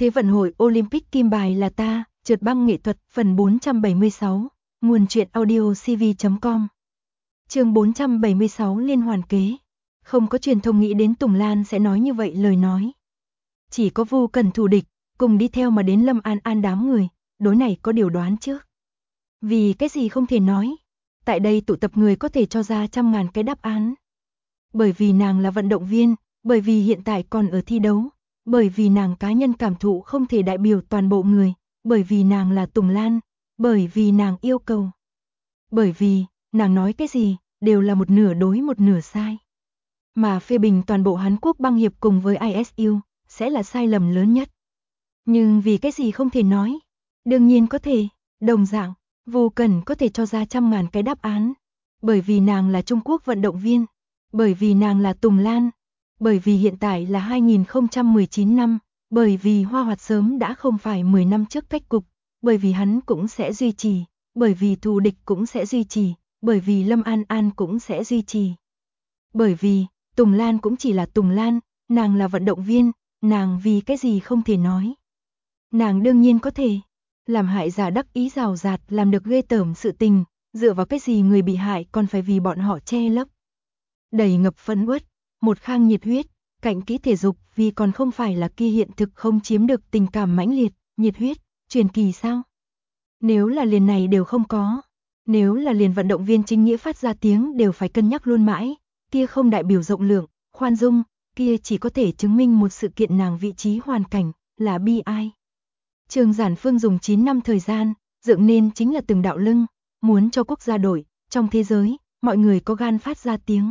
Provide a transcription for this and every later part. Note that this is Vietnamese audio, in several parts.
Thế vận hội Olympic kim bài là ta, trượt băng nghệ thuật, phần 476, nguồn truyện audio cv.com. Chương 476 liên hoàn kế. Không có truyền thông nghĩ đến Tùng Lan sẽ nói như vậy lời nói. Chỉ có Vu Cần thù địch, cùng đi theo mà đến Lâm An An đám người, đối này có điều đoán trước. Vì cái gì không thể nói. Tại đây tụ tập người có thể cho ra trăm ngàn cái đáp án. Bởi vì nàng là vận động viên, bởi vì hiện tại còn ở thi đấu, bởi vì nàng cá nhân cảm thụ không thể đại biểu toàn bộ người, bởi vì nàng là Tùng Lan, bởi vì nàng yêu cầu. Bởi vì, nàng nói cái gì, đều là một nửa đối một nửa sai. Mà phê bình toàn bộ Hàn Quốc băng hiệp cùng với ISU, sẽ là sai lầm lớn nhất. Nhưng vì cái gì không thể nói? Đương nhiên có thể, đồng dạng, Vu Cần có thể cho ra trăm ngàn cái đáp án. Bởi vì nàng là Trung Quốc vận động viên, bởi vì nàng là Tùng Lan, bởi vì hiện tại là 2019 năm, bởi vì Hoa Hoạt sớm đã không phải 10 năm trước cách cục, bởi vì hắn cũng sẽ duy trì, bởi vì thù địch cũng sẽ duy trì, bởi vì Lâm An An cũng sẽ duy trì. Bởi vì, Tùng Lan cũng chỉ là Tùng Lan, nàng là vận động viên, nàng vì cái gì không thể nói. Nàng đương nhiên có thể, làm hại giả đắc ý rào rạt làm được ghê tởm sự tình, dựa vào cái gì người bị hại còn phải vì bọn họ che lấp. Đầy ngập phẫn uất, một khang nhiệt huyết, cạnh kỹ thể dục vì còn không phải là kia hiện thực không chiếm được tình cảm mãnh liệt, nhiệt huyết, truyền kỳ sao? Nếu là liền này đều không có, nếu là liền vận động viên chính nghĩa phát ra tiếng đều phải cân nhắc luôn mãi, kia không đại biểu rộng lượng, khoan dung, kia chỉ có thể chứng minh một sự kiện nàng vị trí hoàn cảnh, là bi ai. Trương Giản Phương dùng 9 năm thời gian, dựng nên chính là từng đạo lưng, muốn cho quốc gia đổi, trong thế giới, mọi người có gan phát ra tiếng.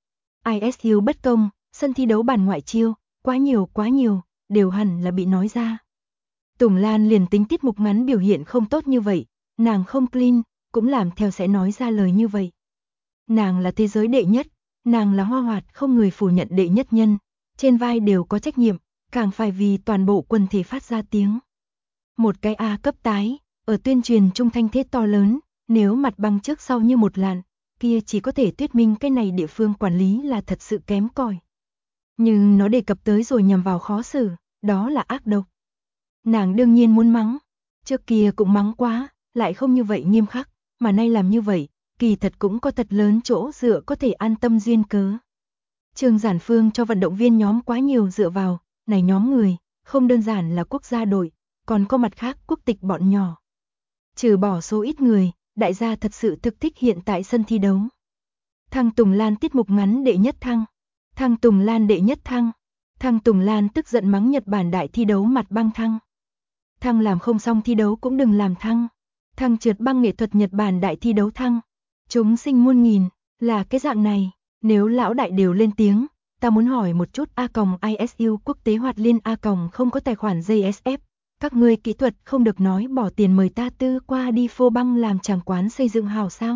ISU bất công, sân thi đấu bản ngoại chiêu, quá nhiều, đều hẳn là bị nói ra. Tùng Lan liền tính tiết mục ngắn biểu hiện không tốt như vậy, nàng không clean, cũng làm theo sẽ nói ra lời như vậy. Nàng là thế giới đệ nhất, nàng là Hoa Hoạt không người phủ nhận đệ nhất nhân, trên vai đều có trách nhiệm, càng phải vì toàn bộ quân thể phát ra tiếng. Một cái A cấp tái, ở tuyên truyền trung thanh thế to lớn, nếu mặt băng trước sau như một làn, kia chỉ có thể thuyết minh cái này địa phương quản lý là thật sự kém cỏi. Nhưng nó đề cập tới rồi nhằm vào khó xử, đó là ác độc. Nàng đương nhiên muốn mắng, trước kia cũng mắng quá, lại không như vậy nghiêm khắc, mà nay làm như vậy, kỳ thật cũng có thật lớn chỗ dựa có thể an tâm duyên cớ. Trương Giản Phương cho vận động viên nhóm quá nhiều dựa vào, này nhóm người, không đơn giản là quốc gia đội, còn có mặt khác quốc tịch bọn nhỏ. Trừ bỏ số ít người, đại gia thật sự thực thích hiện tại sân thi đấu. Thăng Tùng Lan tiết mục ngắn đệ nhất thăng. Thăng Tùng Lan đệ nhất thăng. Thăng Tùng Lan tức giận mắng Nhật Bản đại thi đấu mặt băng thăng. Thăng làm không xong thi đấu cũng đừng làm thăng. Thăng trượt băng nghệ thuật Nhật Bản đại thi đấu thăng. Chúng sinh muôn nghìn, là cái dạng này, nếu lão đại đều lên tiếng, ta muốn hỏi một chút ISU quốc tế hoạt liên không có tài khoản JSF. Các ngươi kỹ thuật không được nói bỏ tiền mời ta tư qua đi phô băng làm tràng quán xây dựng hào sao?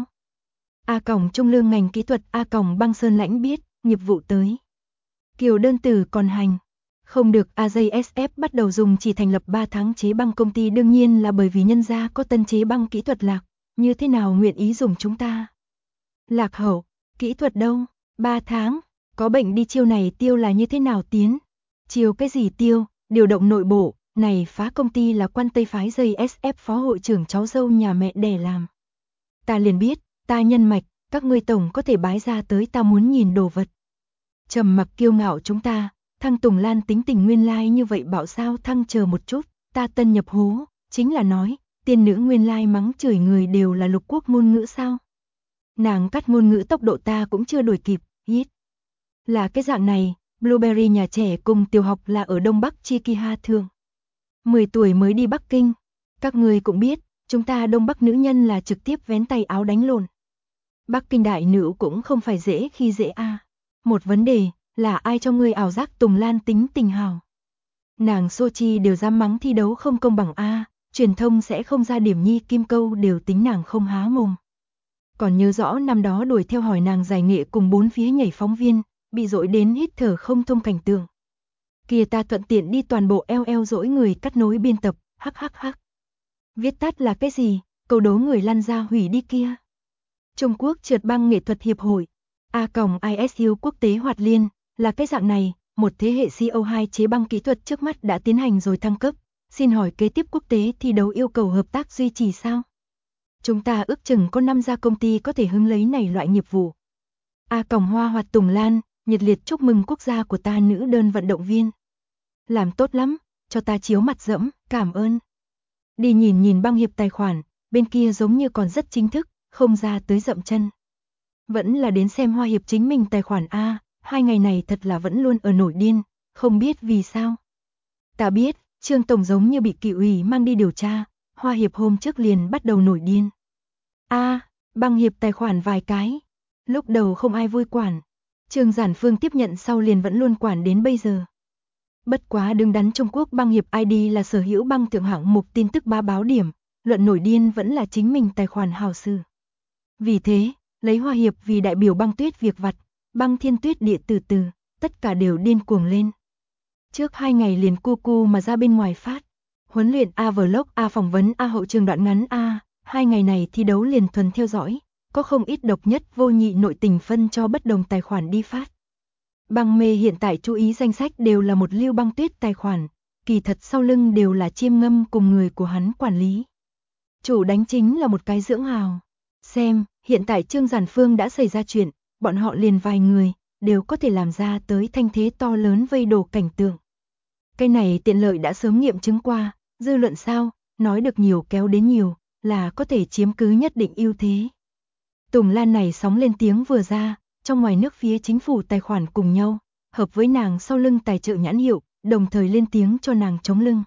Trung lương ngành kỹ thuật băng sơn lãnh biết, nghiệp vụ tới. Kiều đơn từ còn hành. Không được AJSF bắt đầu dùng chỉ thành lập 3 tháng chế băng công ty đương nhiên là bởi vì nhân gia có tân chế băng kỹ thuật lạc, như thế nào nguyện ý dùng chúng ta? Lạc hậu, kỹ thuật đâu? 3 tháng, có bệnh đi chiêu này tiêu là như thế nào tiến? Chiêu cái gì tiêu, điều động nội bộ. Này phá công ty là quan Tây phái JSF phó hội trưởng cháu dâu nhà mẹ đẻ làm. Ta liền biết, ta nhân mạch, các ngươi tổng có thể bái ra tới ta muốn nhìn đồ vật. Trầm mặc kiêu ngạo chúng ta, Thăng Tùng Lan tính tình nguyên lai như vậy bảo sao Thăng chờ một chút, ta tân nhập hố, chính là nói, tiên nữ nguyên lai mắng chửi người đều là lục quốc ngôn ngữ sao. Nàng cắt ngôn ngữ tốc độ ta cũng chưa đuổi kịp, hít. Là cái dạng này, Blueberry nhà trẻ cùng tiểu học là ở Đông Bắc Chikiha thường. 10 tuổi mới đi Bắc Kinh. Các người cũng biết, chúng ta Đông Bắc nữ nhân là trực tiếp vén tay áo đánh lộn. Bắc Kinh đại nữ cũng không phải dễ khi dễ a. Một vấn đề là ai cho ngươi ảo giác Tùng Lan tính tình hào. Nàng Sochi đều dám mắng thi đấu không công bằng a, truyền thông sẽ không ra điểm nhi kim câu đều tính nàng không há mồm. Còn nhớ rõ năm đó đuổi theo hỏi nàng giải nghệ cùng 4 phía nhảy phóng viên, bị dội đến hít thở không thông cảnh tượng. Kìa ta thuận tiện đi toàn bộ eo dỗi người cắt nối biên tập, hắc. Viết tắt là cái gì, câu đố người lăn ra hủy đi kia. Trung Quốc trượt băng nghệ thuật hiệp hội, ISU quốc tế hoạt liên, là cái dạng này, một thế hệ CO2 chế băng kỹ thuật trước mắt đã tiến hành rồi thăng cấp, Xin hỏi kế tiếp quốc tế thi đấu yêu cầu hợp tác duy trì sao? Chúng ta ước chừng có 5 gia công ty có thể hứng lấy này loại nghiệp vụ. Hoa Hoạt Tùng Lan, nhiệt liệt chúc mừng quốc gia của ta nữ đơn vận động viên. Làm tốt lắm, cho ta chiếu mặt dẫm, cảm ơn. Đi nhìn băng hiệp tài khoản, bên kia giống như còn rất chính thức, không ra tới dậm chân. Vẫn là đến xem Hoa Hiệp chính mình tài khoản A, 2 ngày này thật là vẫn luôn ở nổi điên, không biết vì sao. Ta biết, Trương Tổng giống như bị kỷ ủy mang đi điều tra, Hoa Hiệp hôm trước liền bắt đầu nổi điên. Băng hiệp tài khoản vài cái. Lúc đầu không ai vui quản. Trương Giản Phương tiếp nhận sau liền vẫn luôn quản đến bây giờ. Bất quá đứng đắn Trung Quốc băng hiệp ID là sở hữu băng thượng hạng mục tin tức ba báo điểm, luận nổi điên vẫn là chính mình tài khoản hào sư. Vì thế, lấy Hoa Hiệp vì đại biểu băng tuyết việc vặt, băng thiên tuyết địa từ từ, tất cả đều điên cuồng lên. Trước 2 ngày liền cu mà ra bên ngoài phát. Huấn luyện A vlog A phỏng vấn A hậu trường đoạn ngắn A, 2 ngày này thi đấu liền thuần theo dõi, có không ít độc nhất vô nhị nội tình phân cho bất đồng tài khoản đi phát. Băng mê hiện tại chú ý danh sách đều là một lưu băng tuyết tài khoản, kỳ thật sau lưng đều là Chiêm Ngâm cùng người của hắn quản lý. Chủ đánh chính là một cái dưỡng hào. Xem, hiện tại Trương Giản Phương đã xảy ra chuyện, bọn họ liền vài người, đều có thể làm ra tới thanh thế to lớn vây đổ cảnh tượng. Cái này tiện lợi đã sớm nghiệm chứng qua, dư luận sao, nói được nhiều kéo đến nhiều, là có thể chiếm cứ nhất định ưu thế. Tùng Lan này sóng lên tiếng vừa ra, trong ngoài nước phía chính phủ tài khoản cùng nhau, hợp với nàng sau lưng tài trợ nhãn hiệu, đồng thời lên tiếng cho nàng chống lưng.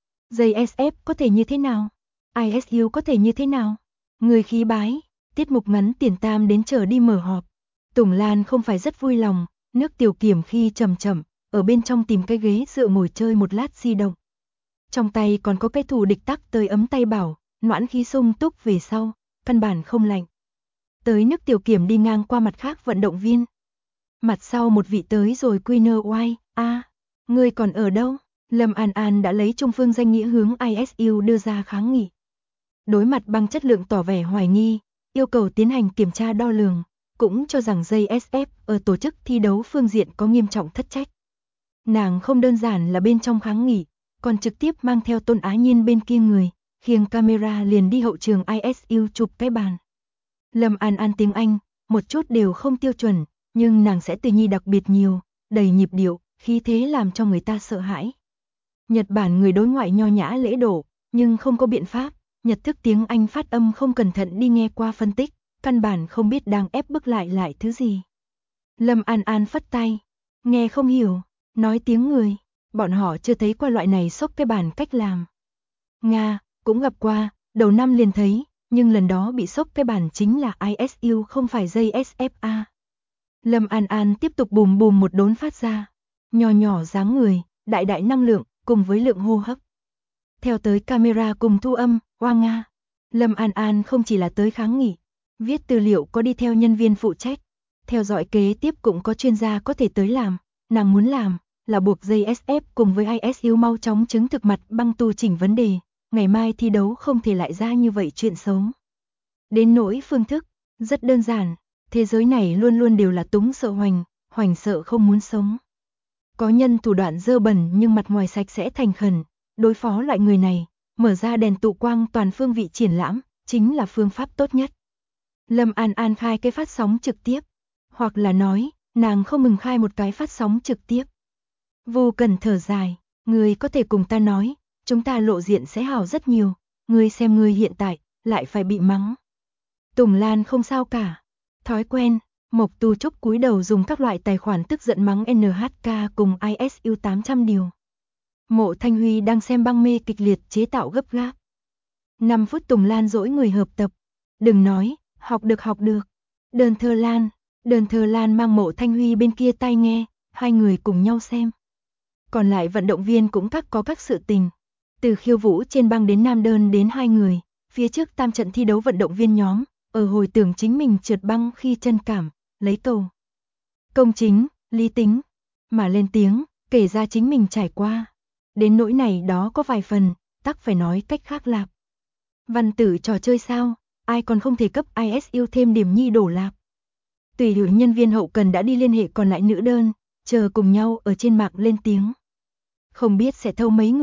JSF có thể như thế nào? ISU có thể như thế nào? Người khí bái, tiết mục ngắn tiền tam đến chờ đi mở họp. Tùng Lan không phải rất vui lòng, nước tiểu kiểm khi chậm, ở bên trong tìm cái ghế dựa ngồi chơi một lát di động. Trong tay còn có cái thủ địch tắc tới ấm tay bảo, noãn khí sung túc về sau, căn bản không lạnh. Tới nước tiểu kiểm đi ngang qua mặt khác vận động viên. Mặt sau một vị tới rồi Queener ngươi còn ở đâu? Lâm An An đã lấy Trung Phương danh nghĩa hướng ISU đưa ra kháng nghị. Đối mặt băng chất lượng tỏ vẻ hoài nghi, yêu cầu tiến hành kiểm tra đo lường, cũng cho rằng JSF ở tổ chức thi đấu phương diện có nghiêm trọng thất trách. Nàng không đơn giản là bên trong kháng nghị, còn trực tiếp mang theo Tôn Á Nhiên bên kia người, khiêng camera liền đi hậu trường ISU chụp cái bàn. Lâm An An tiếng Anh, một chút đều không tiêu chuẩn, nhưng nàng sẽ từ nhi đặc biệt nhiều, đầy nhịp điệu, khí thế làm cho người ta sợ hãi. Nhật Bản người đối ngoại nho nhã lễ độ, nhưng không có biện pháp, Nhật thức tiếng Anh phát âm không cẩn thận đi nghe qua phân tích, căn bản không biết đang ép bức lại thứ gì. Lâm An An phất tay, nghe không hiểu, nói tiếng người, bọn họ chưa thấy qua loại này xốc cái bàn cách làm. Nga, cũng gặp qua, đầu năm liền thấy, nhưng lần đó bị sốc cái bàn chính là ISU không phải JSFA. Lâm An An tiếp tục bùm một đốn phát ra, nhỏ dáng người, đại năng lượng, cùng với lượng hô hấp. Theo tới camera cùng thu âm, Nga. Lâm An An không chỉ là tới kháng nghị, viết tư liệu có đi theo nhân viên phụ trách, theo dõi kế tiếp cũng có chuyên gia có thể tới làm, nàng muốn làm là buộc JSF cùng với ISU mau chóng chứng thực mặt băng tu chỉnh vấn đề, ngày mai thi đấu không thể lại ra như vậy chuyện xấu. Đến nỗi phương thức, rất đơn giản, thế giới này luôn luôn đều là túng sợ hoành sợ không muốn sống. Có nhân thủ đoạn dơ bẩn nhưng mặt ngoài sạch sẽ thành khẩn, đối phó loại người này, mở ra đèn tụ quang toàn phương vị triển lãm, chính là phương pháp tốt nhất. Lâm An An khai cái phát sóng trực tiếp, hoặc là nói, nàng không mừng khai một cái phát sóng trực tiếp. Vô cần thở dài, người có thể cùng ta nói, chúng ta lộ diện sẽ hảo rất nhiều, ngươi xem ngươi hiện tại, lại phải bị mắng. Tùng Lan không sao cả, thói quen, Mộc Tu Trúc cúi đầu dùng các loại tài khoản tức giận mắng NHK cùng ISU 800 điều. Mộ Thanh Huy đang xem băng mê kịch liệt chế tạo gấp gáp. 5 phút Tùng Lan dỗi người hợp tập, đừng nói, học được. Đơn thơ Lan mang Mộ Thanh Huy bên kia tai nghe, hai người cùng nhau xem. Còn lại vận động viên cũng có các sự tình. Từ khiêu vũ trên băng đến nam đơn đến 2 người, phía trước tam trận thi đấu vận động viên nhóm, ở hồi tưởng chính mình trượt băng khi chân cảm, lấy cầu. Công chính, lý tính, mà lên tiếng, kể ra chính mình trải qua. Đến nỗi này đó có vài phần, tắc phải nói cách khác lạp. Văn tử trò chơi sao, ai còn không thể cấp ISU thêm điểm nhi đổ lạp. Tùy hữu nhân viên hậu cần đã đi liên hệ còn lại nữ đơn, chờ cùng nhau ở trên mạng lên tiếng. Không biết sẽ thâu mấy người,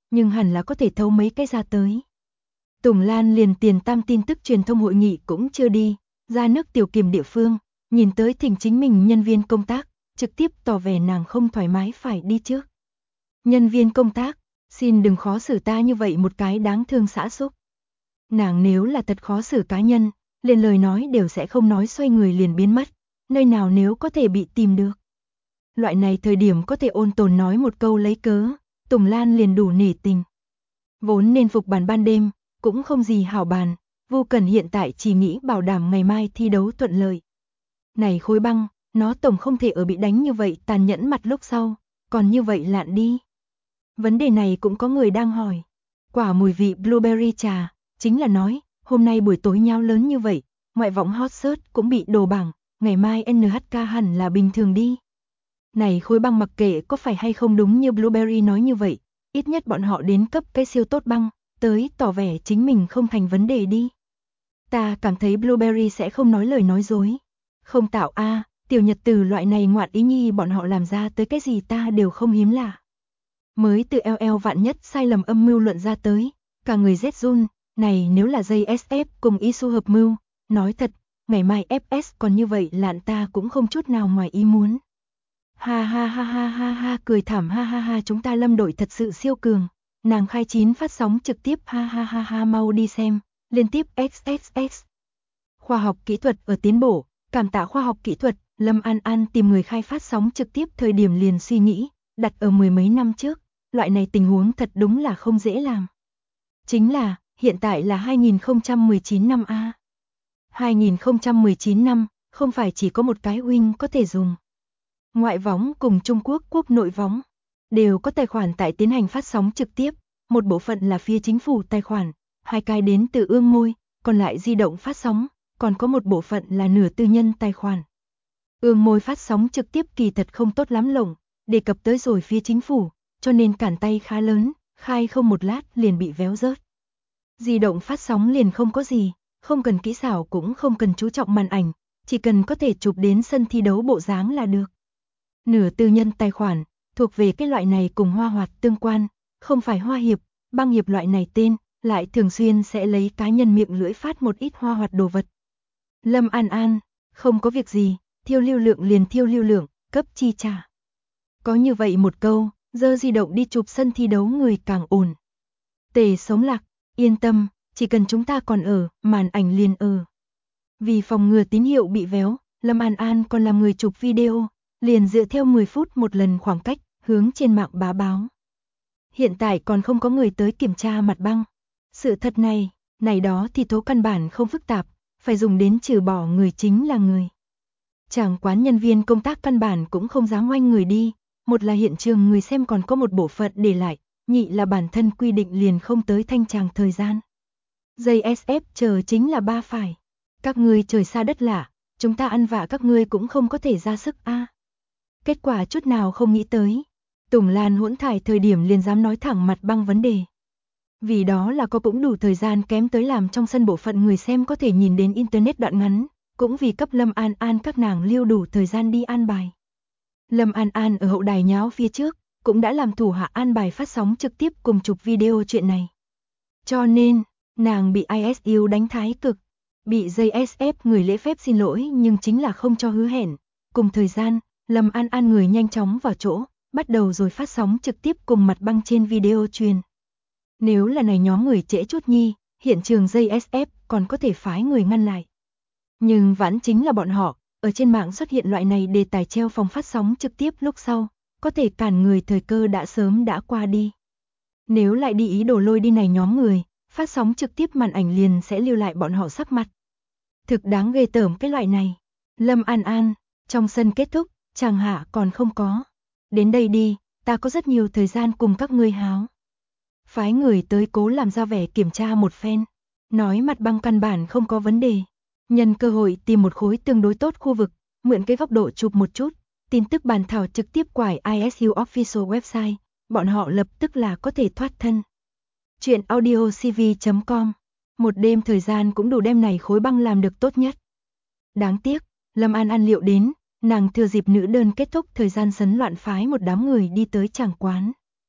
nhưng hẳn là có thể thấu mấy cái ra tới. Tùng Lan liền tiền tam tin tức truyền thông hội nghị cũng chưa đi, ra nước tiểu kiềm địa phương, nhìn tới thỉnh chính mình nhân viên công tác, trực tiếp tỏ vẻ nàng không thoải mái phải đi trước. Nhân viên công tác, xin đừng khó xử ta như vậy một cái đáng thương xã xúc. Nàng nếu là thật khó xử cá nhân, liền lời nói đều sẽ không nói, xoay người liền biến mất, nơi nào nếu có thể bị tìm được. Loại này thời điểm có thể ôn tồn nói một câu lấy cớ, Tùng Lan liền đủ nể tình. Vốn nên phục bàn ban đêm, cũng không gì hảo bàn, Vu Cần hiện tại chỉ nghĩ bảo đảm ngày mai thi đấu thuận lợi. Này Khối Băng, nó tổng không thể ở bị đánh như vậy tàn nhẫn mặt lúc sau, còn như vậy lạn đi. Vấn đề này cũng có người đang hỏi. Quả mùi vị blueberry trà, chính là nói, hôm nay buổi tối nháo lớn như vậy, ngoại võng hot search cũng bị đổ bảng, ngày mai NHK hẳn là bình thường đi. Này Khối Băng mặc kệ có phải hay không đúng như blueberry nói như vậy, ít nhất bọn họ đến cấp cái siêu tốt băng, tới tỏ vẻ chính mình không thành vấn đề đi. Ta cảm thấy blueberry sẽ không nói lời nói dối. Không tạo tiểu nhật từ loại này ngoạn ý nhi bọn họ làm ra tới cái gì ta đều không hiếm lạ. Mới từ LL vạn nhất sai lầm âm mưu luận ra tới, cả người rét run, này nếu là JSF cùng Isu hợp mưu, nói thật, ngày mai FS còn như vậy lạn ta cũng không chút nào ngoài ý muốn. Ha ha ha ha ha ha, cười thảm ha ha ha, chúng ta Lâm đội thật sự siêu cường, nàng khai 9 phát sóng trực tiếp ha ha ha ha, mau đi xem, liên tiếp XXX. Khoa học kỹ thuật ở tiến bộ, cảm tạ khoa học kỹ thuật, Lâm An An tìm người khai phát sóng trực tiếp thời điểm liền suy nghĩ, đặt ở mười mấy năm trước, loại này tình huống thật đúng là không dễ làm. Chính là, hiện tại là 2019 năm 2019 năm, không phải chỉ có một cái win có thể dùng. Ngoại võng cùng Trung Quốc quốc nội võng đều có tài khoản tại tiến hành phát sóng trực tiếp, một bộ phận là phía chính phủ tài khoản, hai cái đến từ ương môi, còn lại di động phát sóng, còn có một bộ phận là nửa tư nhân tài khoản. Ương môi phát sóng trực tiếp kỳ thật không tốt lắm lồng, đề cập tới rồi phía chính phủ, cho nên cản tay khá lớn, khai không một lát liền bị véo rớt. Di động phát sóng liền không có gì, không cần kỹ xảo cũng không cần chú trọng màn ảnh, chỉ cần có thể chụp đến sân thi đấu bộ dáng là được. Nửa tư nhân tài khoản, thuộc về cái loại này cùng hoa hoạt tương quan, không phải hoa hiệp, băng hiệp loại này tên, lại thường xuyên sẽ lấy cá nhân miệng lưỡi phát một ít hoa hoạt đồ vật. Lâm An An, không có việc gì, thiêu lưu lượng liền thiêu lưu lượng, cấp chi trả. Có như vậy một câu, giơ di động đi chụp sân thi đấu người càng ổn. Tề Sống Lạc, yên tâm, chỉ cần chúng ta còn ở, màn ảnh liền ở. Vì phòng ngừa tín hiệu bị véo, Lâm An An còn làm người chụp video, liền dựa theo 10 phút một lần khoảng cách, hướng trên mạng bá báo. Hiện tại còn không có người tới kiểm tra mặt băng. Sự thật này đó thì tố căn bản không phức tạp, phải dùng đến trừ bỏ người chính là người. Chàng quán nhân viên công tác căn bản cũng không dám oanh người đi, một là hiện trường người xem còn có một bộ phận để lại, nhị là bản thân quy định liền không tới thanh tràng thời gian. JSF chờ chính là ba phải. Các ngươi trời xa đất lạ, chúng ta ăn vạ các ngươi cũng không có thể ra sức Kết quả chút nào không nghĩ tới. Tùng Lan hỗn thải thời điểm liền dám nói thẳng mặt băng vấn đề. Vì đó là có cũng đủ thời gian kém tới làm trong sân bộ phận người xem có thể nhìn đến internet đoạn ngắn, cũng vì cấp Lâm An An các nàng lưu đủ thời gian đi an bài. Lâm An An ở hậu đài nháo phía trước, cũng đã làm thủ hạ an bài phát sóng trực tiếp cùng chụp video chuyện này. Cho nên, nàng bị ISU đánh thái cực, bị JSF người lễ phép xin lỗi nhưng chính là không cho hứa hẹn. Cùng thời gian, Lâm An An người nhanh chóng vào chỗ, bắt đầu rồi phát sóng trực tiếp cùng mặt băng trên video truyền. Nếu là này nhóm người trễ chút nhi, hiện trường JSF còn có thể phái người ngăn lại. Nhưng vãn chính là bọn họ, ở trên mạng xuất hiện loại này đề tài treo phòng phát sóng trực tiếp lúc sau, có thể cản người thời cơ đã sớm đã qua đi. Nếu lại đi ý đồ lôi đi này nhóm người, phát sóng trực tiếp màn ảnh liền sẽ lưu lại bọn họ sắc mặt. Thực đáng ghê tởm cái loại này. Lâm An An, trong sân kết thúc, chàng hạ còn không có. Đến đây đi, ta có rất nhiều thời gian cùng các ngươi háo. Phái người tới cố làm ra vẻ kiểm tra một phen. Nói mặt băng căn bản không có vấn đề. Nhân cơ hội tìm một khối tương đối tốt khu vực, mượn cái góc độ chụp một chút. Tin tức bàn thảo trực tiếp quải ISU Official Website, bọn họ lập tức là có thể thoát thân. Chuyện audiocv.com. Một đêm thời gian cũng đủ đem này Khối Băng làm được tốt nhất. Đáng tiếc, Lâm An An liệu đến, nàng thừa dịp nữ đơn kết thúc thời gian sấn loạn phái một đám người đi tới tràng quán.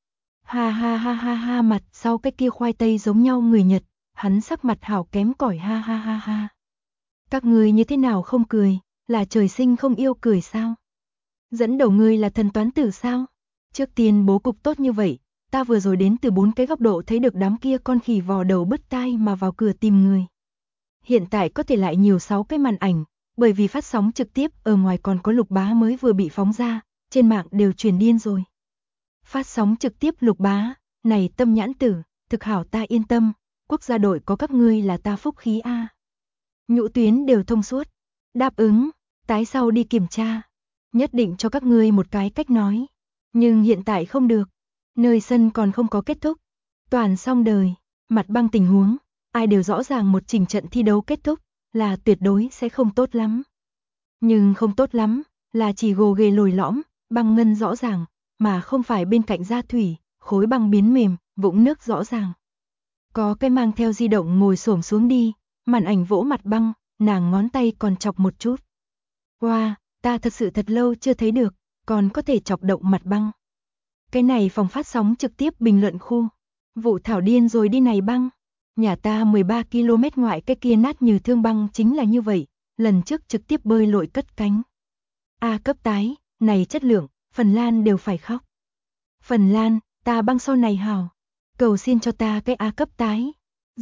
Ha ha ha ha ha, mặt sau cái kia khoai tây giống nhau người Nhật, hắn sắc mặt hảo kém cỏi, ha ha ha ha. Các ngươi như thế nào không cười, là trời sinh không yêu cười sao? Dẫn đầu ngươi là thần toán tử sao? Trước tiên bố cục tốt như vậy, ta vừa rồi đến từ 4 cái góc độ thấy được đám kia con khỉ vò đầu bứt tai mà vào cửa tìm người. Hiện tại có thể lại nhiều 6 cái màn ảnh, bởi vì phát sóng trực tiếp ở ngoài còn có Lục Bá mới vừa bị phóng ra, trên mạng đều truyền điên rồi. Phát sóng trực tiếp Lục Bá, này tâm nhãn tử, thực hảo, ta yên tâm, quốc gia đội có các ngươi là ta phúc khí a. Nhũ tuyến đều thông suốt, đáp ứng, tái sau đi kiểm tra, nhất định cho các ngươi một cái cách nói. Nhưng hiện tại không được, nơi sân còn không có kết thúc, toàn xong đời, mặt băng tình huống, ai đều rõ ràng một trình trận thi đấu kết thúc, là tuyệt đối sẽ không tốt lắm. Nhưng không tốt lắm, là chỉ gồ ghề lồi lõm, băng ngân rõ ràng, mà không phải bên cạnh da thủy, khối băng biến mềm, vũng nước rõ ràng. Có cái mang theo di động ngồi xổm xuống đi, màn ảnh vỗ mặt băng, nàng ngón tay còn chọc một chút. Wow, ta thật sự thật lâu chưa thấy được, còn có thể chọc động mặt băng. Cái này phòng phát sóng trực tiếp bình luận khu. Vụ thảo điên rồi đi này băng. Nhà ta 13 km ngoại cái kia nát như thương băng chính là như vậy, lần trước trực tiếp bơi lội cất cánh. A cấp tái, này chất lượng, Phần Lan đều phải khóc. Phần Lan, ta băng sau này hào. Cầu xin cho ta cái A cấp tái.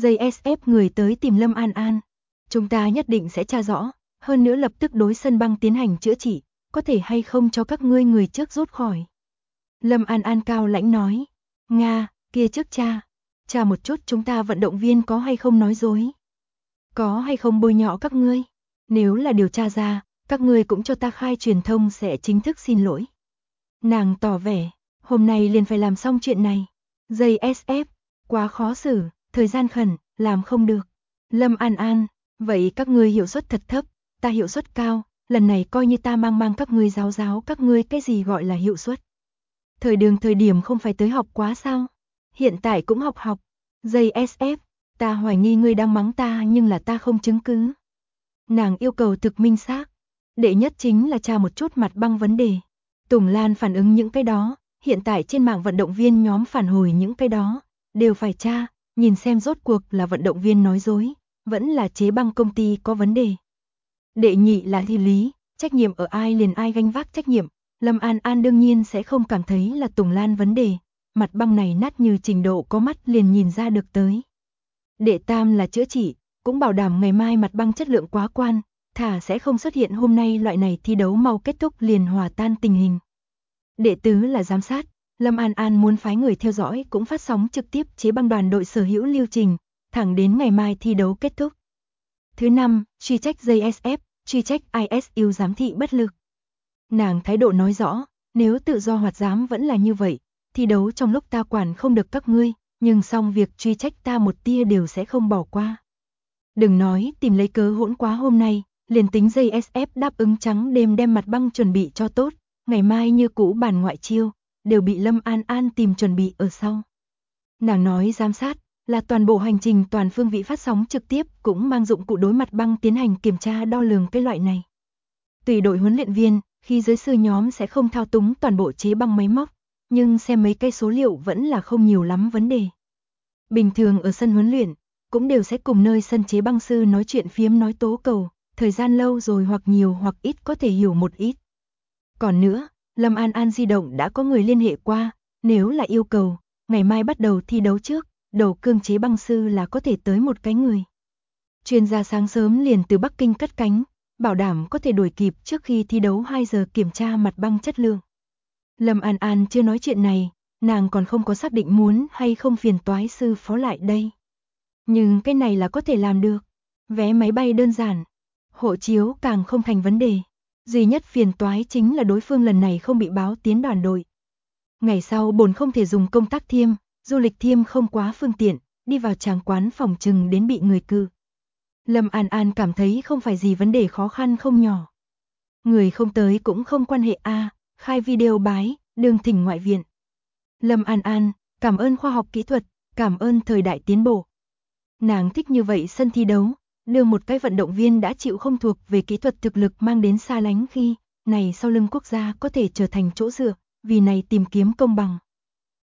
JSF người tới tìm Lâm An An. Chúng ta nhất định sẽ tra rõ, hơn nữa lập tức đối sân băng tiến hành chữa trị, có thể hay không cho các ngươi người trước rút khỏi. Lâm An An cao lãnh nói, Nga, kia trước cha một chút chúng ta vận động viên có hay không nói dối. Có hay không bôi nhọ các ngươi, nếu là điều tra ra, các ngươi cũng cho ta khai truyền thông sẽ chính thức xin lỗi. Nàng tỏ vẻ, hôm nay liền phải làm xong chuyện này. JSF, quá khó xử, thời gian khẩn, làm không được. Lâm An An, vậy các ngươi hiệu suất thật thấp, ta hiệu suất cao, lần này coi như ta mang các ngươi giáo các ngươi cái gì gọi là hiệu suất. Thời điểm không phải tới học quá sao? Hiện tại cũng học. JSF, ta hoài nghi ngươi đang mắng ta nhưng là ta không chứng cứ. Nàng yêu cầu thực minh xác. Đệ nhất chính là tra một chút mặt băng vấn đề. Tùng Lan phản ứng những cái đó, hiện tại trên mạng vận động viên nhóm phản hồi những cái đó, đều phải tra, nhìn xem rốt cuộc là vận động viên nói dối, vẫn là chế băng công ty có vấn đề. Đệ nhị là thi lý, trách nhiệm ở ai liền ai gánh vác trách nhiệm. Lâm An An đương nhiên sẽ không cảm thấy là Tùng Lan vấn đề, mặt băng này nát như trình độ có mắt liền nhìn ra được tới. Đệ tam là chữa trị, cũng bảo đảm ngày mai mặt băng chất lượng quá quan, thả sẽ không xuất hiện hôm nay loại này thi đấu mau kết thúc liền hòa tan tình hình. Đệ tứ là giám sát, Lâm An An muốn phái người theo dõi cũng phát sóng trực tiếp chế băng đoàn đội sở hữu lưu trình, thẳng đến ngày mai thi đấu kết thúc. Thứ năm, truy trách JSF, truy trách ISU giám thị bất lực. Nàng thái độ nói rõ, nếu tự do hoạt giám vẫn là như vậy, thi đấu trong lúc ta quản không được các ngươi, nhưng xong việc truy trách ta một tia đều sẽ không bỏ qua. Đừng nói tìm lấy cớ hỗn quá hôm nay, liền tính JSF đáp ứng trắng đêm đem mặt băng chuẩn bị cho tốt, ngày mai như cũ bản ngoại chiêu, đều bị Lâm An An tìm chuẩn bị ở sau. Nàng nói giám sát, là toàn bộ hành trình toàn phương vị phát sóng trực tiếp cũng mang dụng cụ đối mặt băng tiến hành kiểm tra đo lường cái loại này. Tùy đội huấn luyện viên, khi giới sư nhóm sẽ không thao túng toàn bộ chế băng máy móc, nhưng xem mấy cái số liệu vẫn là không nhiều lắm vấn đề. Bình thường ở sân huấn luyện, cũng đều sẽ cùng nơi sân chế băng sư nói chuyện phiếm nói tố cầu, thời gian lâu rồi hoặc nhiều hoặc ít có thể hiểu một ít. Còn nữa, Lâm An An di động đã có người liên hệ qua, nếu là yêu cầu, ngày mai bắt đầu thi đấu trước, đầu cương chế băng sư là có thể tới một cái người. Chuyên gia sáng sớm liền từ Bắc Kinh cất cánh, bảo đảm có thể đuổi kịp trước khi thi đấu 2 giờ kiểm tra mặt băng chất lượng. Lâm An An chưa nói chuyện này, nàng còn không có xác định muốn hay không phiền toái sư phó lại đây. Nhưng cái này là có thể làm được. Vé máy bay đơn giản, hộ chiếu càng không thành vấn đề. Duy nhất phiền toái chính là đối phương lần này không bị báo tiến đoàn đội. Ngày sau bồn không thể dùng công tác thiêm, du lịch thiêm không quá phương tiện, đi vào tràng quán phòng trừng đến bị người cự. Lâm An An cảm thấy không phải gì vấn đề khó khăn không nhỏ. Người không tới cũng không quan hệ khai video bái, đường thỉnh ngoại viện. Lâm An An, cảm ơn khoa học kỹ thuật, cảm ơn thời đại tiến bộ. Nàng thích như vậy sân thi đấu, đưa một cái vận động viên đã chịu không thuộc về kỹ thuật thực lực mang đến xa lánh khi, này sau lưng quốc gia có thể trở thành chỗ dựa, vì này tìm kiếm công bằng.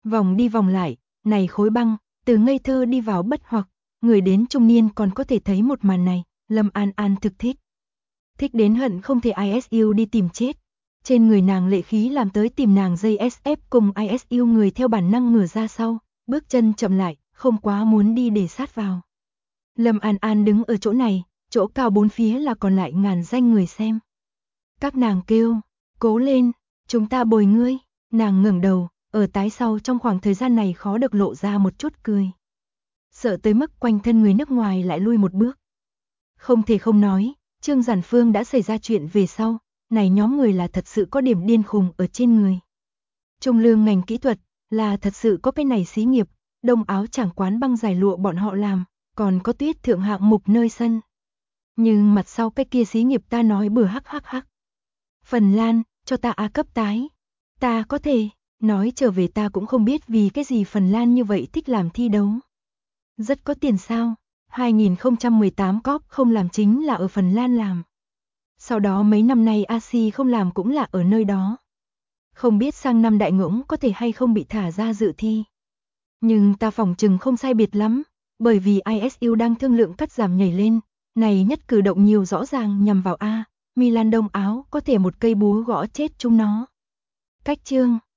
Vòng đi vòng lại, này khối băng, từ ngây thơ đi vào bất hoặc, người đến trung niên còn có thể thấy một màn này, Lâm An An thực thích. Thích đến hận không thể ISU đi tìm chết. Trên người nàng lệ khí làm tới tìm nàng dây SF cùng ISU người theo bản năng ngửa ra sau, bước chân chậm lại, không quá muốn đi để sát vào. Lâm An An đứng ở chỗ này, chỗ cao bốn phía là còn lại ngàn danh người xem. Các nàng kêu, cố lên, chúng ta bồi ngươi, nàng ngẩng đầu, ở tái sau trong khoảng thời gian này khó được lộ ra một chút cười. Sợ tới mức quanh thân người nước ngoài lại lui một bước. Không thể không nói, Trương Giản Phương đã xảy ra chuyện về sau, này nhóm người là thật sự có điểm điên khùng ở trên người. Trung lương ngành kỹ thuật, là thật sự có cái này xí nghiệp, đông áo chẳng quán băng giải lụa bọn họ làm, còn có tuyết thượng hạng mục nơi sân. Nhưng mặt sau cái kia xí nghiệp ta nói bừa hắc hắc hắc. Phần Lan, cho ta A cấp tái. Ta có thể, nói trở về ta cũng không biết vì cái gì Phần Lan như vậy thích làm thi đấu. Rất có tiền sao, 2018 COP không làm chính là ở Phần Lan làm. Sau đó mấy năm nay ASI không làm cũng là ở nơi đó. Không biết sang năm đại ngỗng có thể hay không bị thả ra dự thi. Nhưng ta phỏng chừng không sai biệt lắm, bởi vì ISU đang thương lượng cắt giảm nhảy lên, này nhất cử động nhiều rõ ràng nhằm vào A, Milan đông áo có thể một cây búa gõ chết chúng nó. Cách chương